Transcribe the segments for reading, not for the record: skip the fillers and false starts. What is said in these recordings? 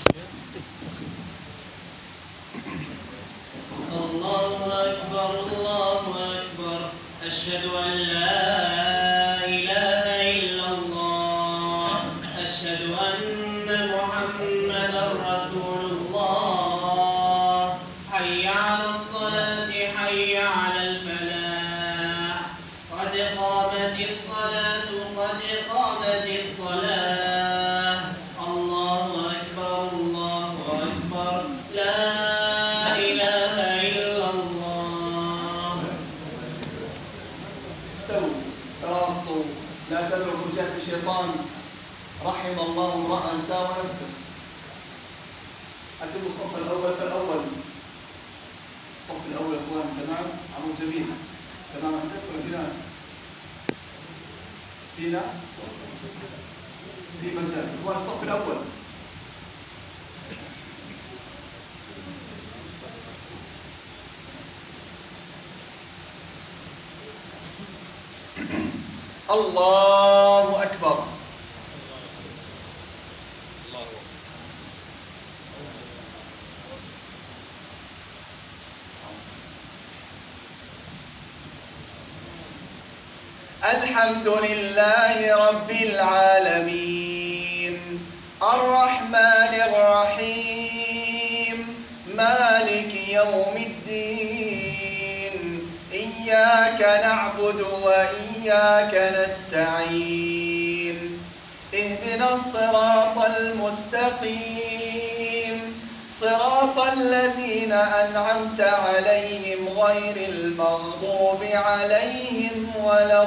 الله أكبر الله أكبر أشهد أن لا إله إلا الله أشهد أن محمدا رسول الله حي على الصلاة حي على الفلاح قد قامت الصلاة قد قامت الصلاة الله أكبر الله أكبر لا إله إلا الله. استووا تراصوا لا تذروا فرجات الشيطان. رحم الله امرأ ساوى نفسه. أتموا الصف الأول فالأول. الصف الأول يا إخوان تمام؟ عمود جميل تمام. عندكم ولا في ناس؟ فينا؟ في مجال إخوان الصف الأول. الله أكبر. الحمد لله رب العالمين الرحمن الرحيم مالك يوم الدين إياك نعبد وإياك نستعين اهدنا الصراط المستقيم صراط الذين أنعمت عليهم غير المغضوب عليهم ولا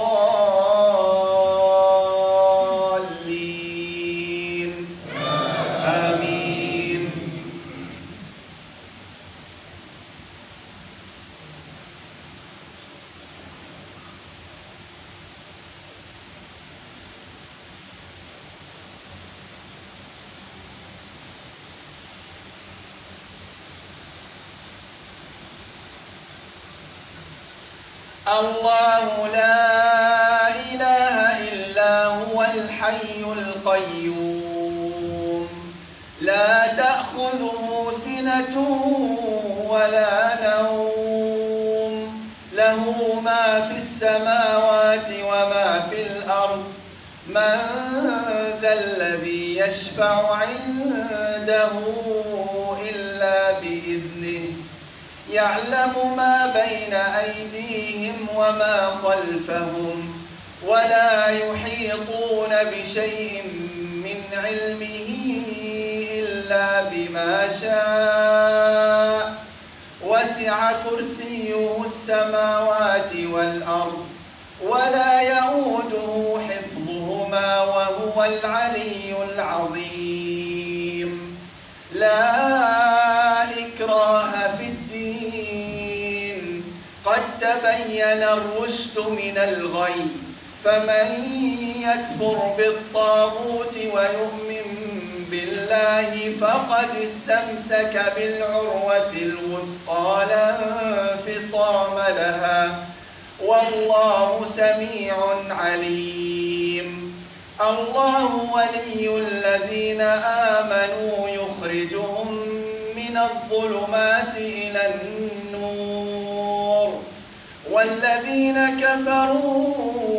الضالين آمين. الله لا إله إلا هو الحي القيوم لا تأخذه سنة ولا نوم له ما في السماوات وما في الأرض من ذا الذي يشفع عنده إلا بإذنه يعلم ما بين أيديهم وما خلفهم ولا يحيطون بشيء من علمه إلا بما شاء وسع كرسيه السماوات والأرض ولا يؤوده حفظهما وهو العلي العظيم. لا إكراه في الدين قد تبين الرشد من الغي فمن يكفر بالطاغوت ويؤمن بالله فقد استمسك بالعروة الوثقى لا انفصام لها والله سميع عليم. الله ولي الذين آمنوا يخرجهم من الظلمات إلى النور والذين كفروا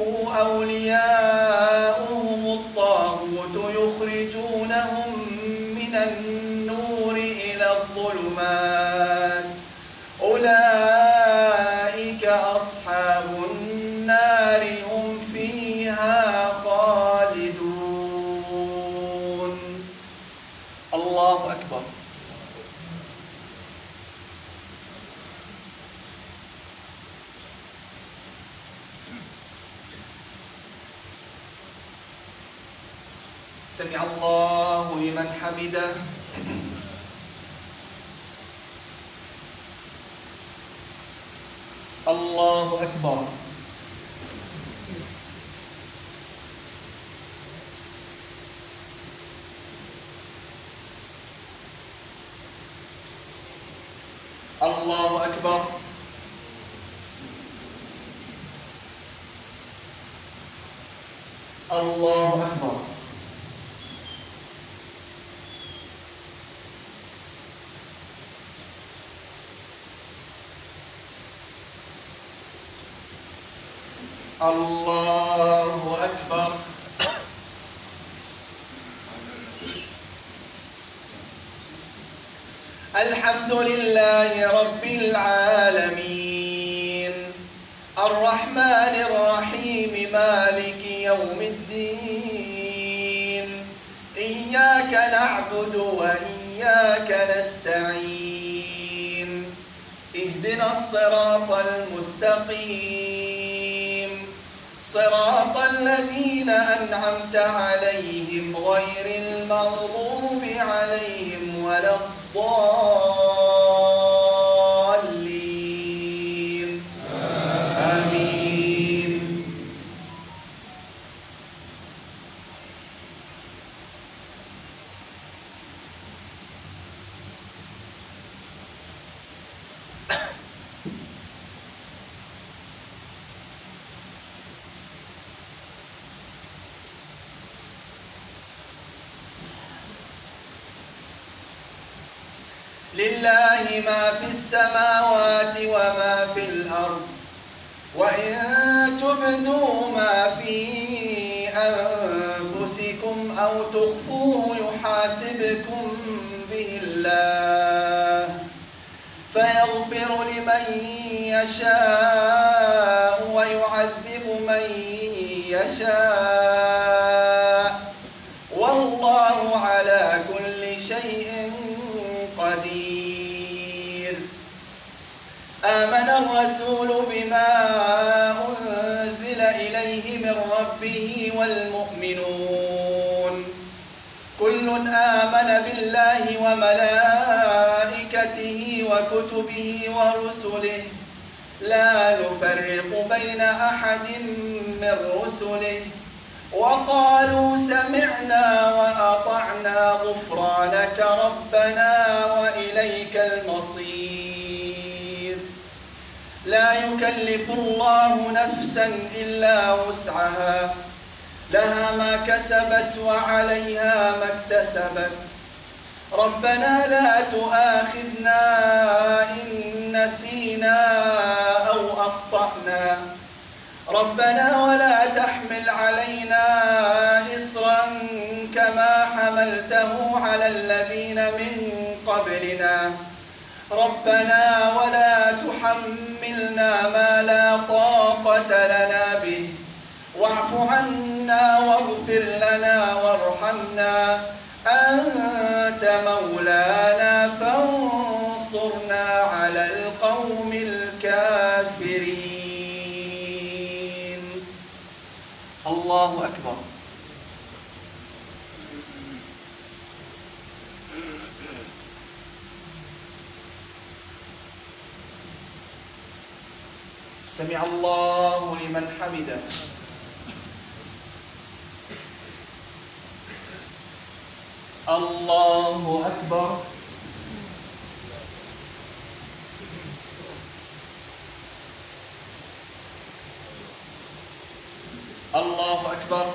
أولياؤهم الطاغوت يخرجونهم من النور إلى الظلمات أولئك أصحاب النار هم فيها خالدون. الله أكبر. سمع الله لمن حمده. الله أكبر. الله أكبر. الله أكبر. الله أكبر. الحمد لله رب العالمين الرحمن الرحيم مالك يوم الدين إياك نعبد وإياك نستعين اهدنا الصراط المستقيم صراط الذين أنعمت عليهم غير المغضوب عليهم ولا الضالين آمين. لله ما في السماوات وما في الأرض وإن تبدوا ما في أنفسكم أو تخفوه يحاسبكم به الله فيغفر لمن يشاء ويعذب من يشاء والله على كل شيء قدير. آمن الرسول بما أنزل إليه من ربه والمؤمنون كل آمن بالله وملائكته وكتبه ورسله لا نفرق بين أحد من رسله وقالوا سمعنا وأطعنا غفرانك ربنا وإليك المصير. لا يكلف الله نفسا إلا وسعها لها ما كسبت وعليها ما اكتسبت ربنا لا تؤاخذنا إن نسينا أو أخطأنا ربنا ولا تحمل علينا إصرا كما حملته على الذين من قبلنا ربنا ولا تحملنا ما لا طاقة لنا به واعف عنا واغفر لنا وارحمنا أنت مولانا فانصرنا على القوم الكافرين. الله أكبر. سمع الله لمن حمده. الله أكبر. الله أكبر.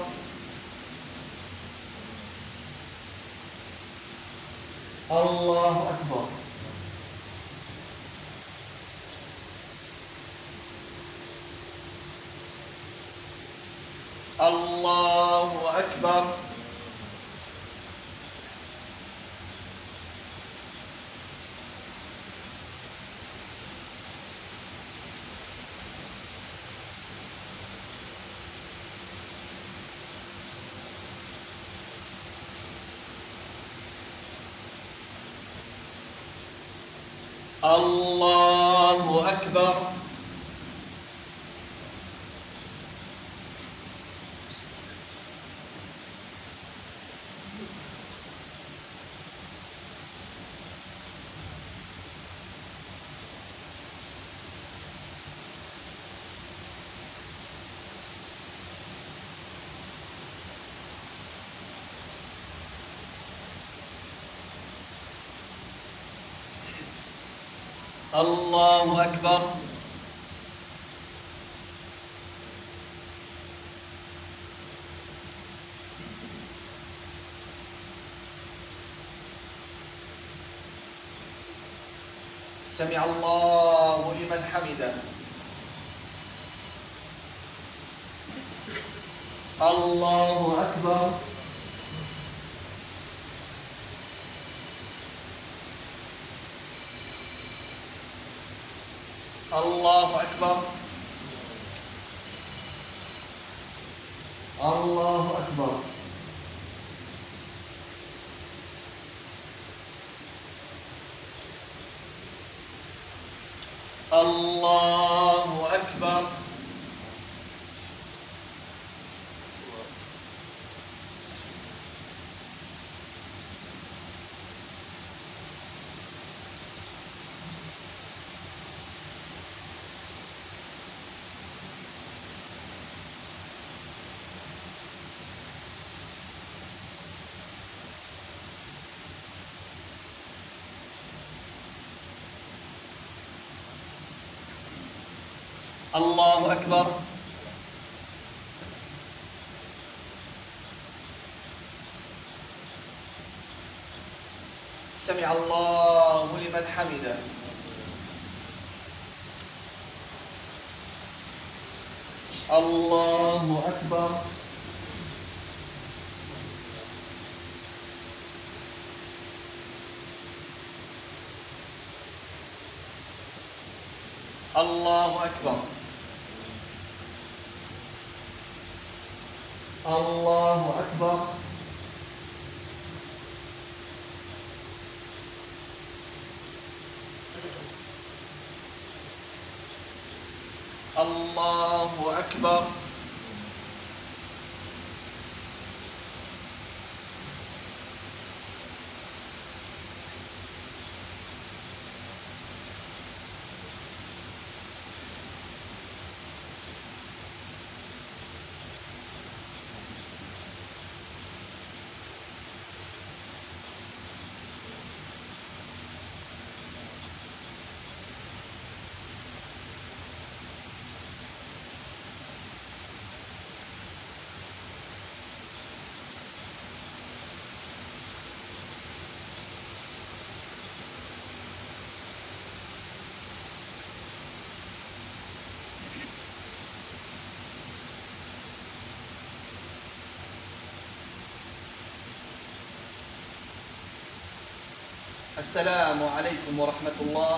الله أكبر. الله أكبر. الله أكبر. الله أكبر. سمع الله لمن حمده. الله أكبر. الله أكبر. الله أكبر. الله أكبر. الله أكبر. سمع الله لمن حمده. الله أكبر. الله أكبر. الله أكبر. الله أكبر. السلام عليكم ورحمة الله.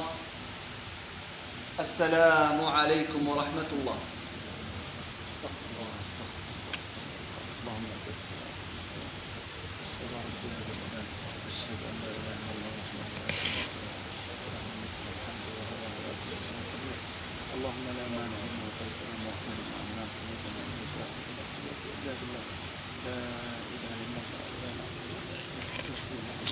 السلام عليكم ورحمة الله. استغفر الله استغفر الله استغفر الله. اللهم أنت السلام السلام تبارك يا رب العالمين. أشهد أن لا إله إلا الله وحده لا شريك له الحمد لله وهو على كل شيء قدير. اللهم لا مانع لما أعطيت ولا معطي لما منعت ولا مانع لما أعطيت إلا بالله لا إله إلا الله لا نعبد إلا أنت نستغفرك.